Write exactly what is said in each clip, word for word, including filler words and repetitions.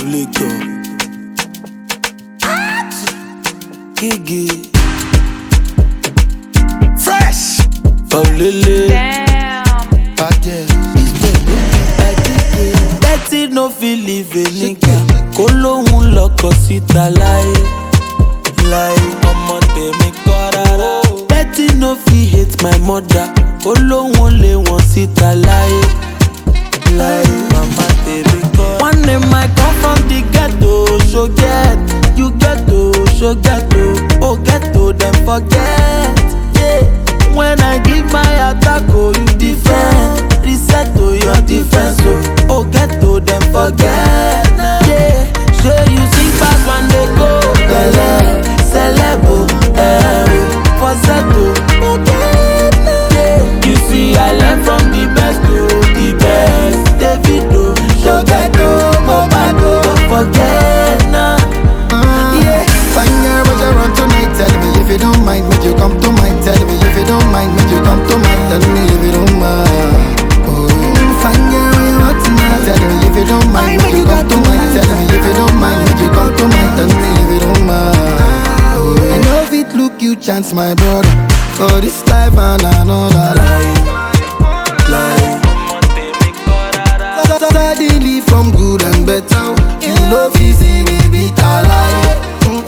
liquor. Gigi. Fresh. Paulele. Damn. Patel. Betty no feel live a nigga. Kólohun lọkọ síta láyé. Láyé. Ọmọ tèmi kọ́ rárá. Betty no fit hate my mother. Kólohun lé wọn síta láyé. Láyé. Mama tèmi kọ́. One name I come from the ghetto. So get. You ghetto. So ghetto. Oh ghetto then forget. Yeah. When I give my attack, oh you defend. Reset to your defense, oh oh ghetto then forget. Yeah, sure you sing back when they go. Bele, celebo, eh, for Zeto. Yeah, you see I learn from the best, oh the best. Davido, so ghetto, Mobado, don't forget nah. Yeah, fine girl, but you run tonight. Tell me if you don't mind, would you come to mind? Tell me if you don't mind, would you come to mind? Tell me if you don't mind. Oh, fine girl, you want tonight. Tell me if you don't mind, would you come to mind? Tell me if you don't mind, would you come to mind? Tell me if you don't mind. Oh, I know if it look you chance, my brother. For this life and another life. Life. Suddenly from good and better, you know if you see me beat alive.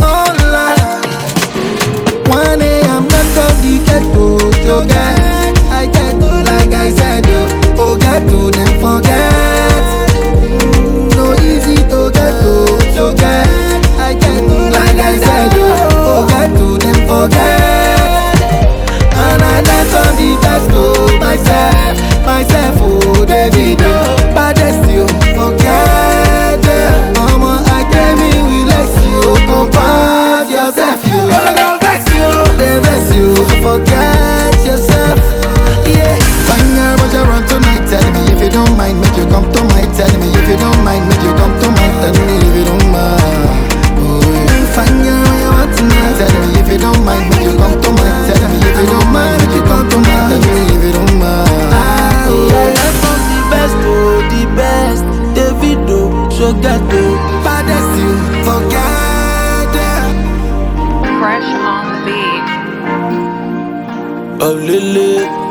One day I'm not of the ghetto, so get I get to like I said, yo. Oh, get to them forget. Mm, no easy to get to, so get I get to like I said, yo. Oh, get to them forget. And I dance on the best to myself, myself, oh, Davido, baddest you, forget. Mama, I came in with less you, compare yourself, you. They bless you, forget yourself. Yeah, fine girl, but you run tonight. Tell me if you don't mind, make you come to my. Tell me if you don't mind, make you come to my. Tell me if you don't mind. Oh, fine girl, you want tonight. Tell me if you don't mind, make you come to my. Tell me if you don't mind, make you come to my. Tell me if you don't mind. Oh, I learn from the best, oh the best. Davido, so ghetto, baddest you, forget. Fresh on the beat. Oh, Lily.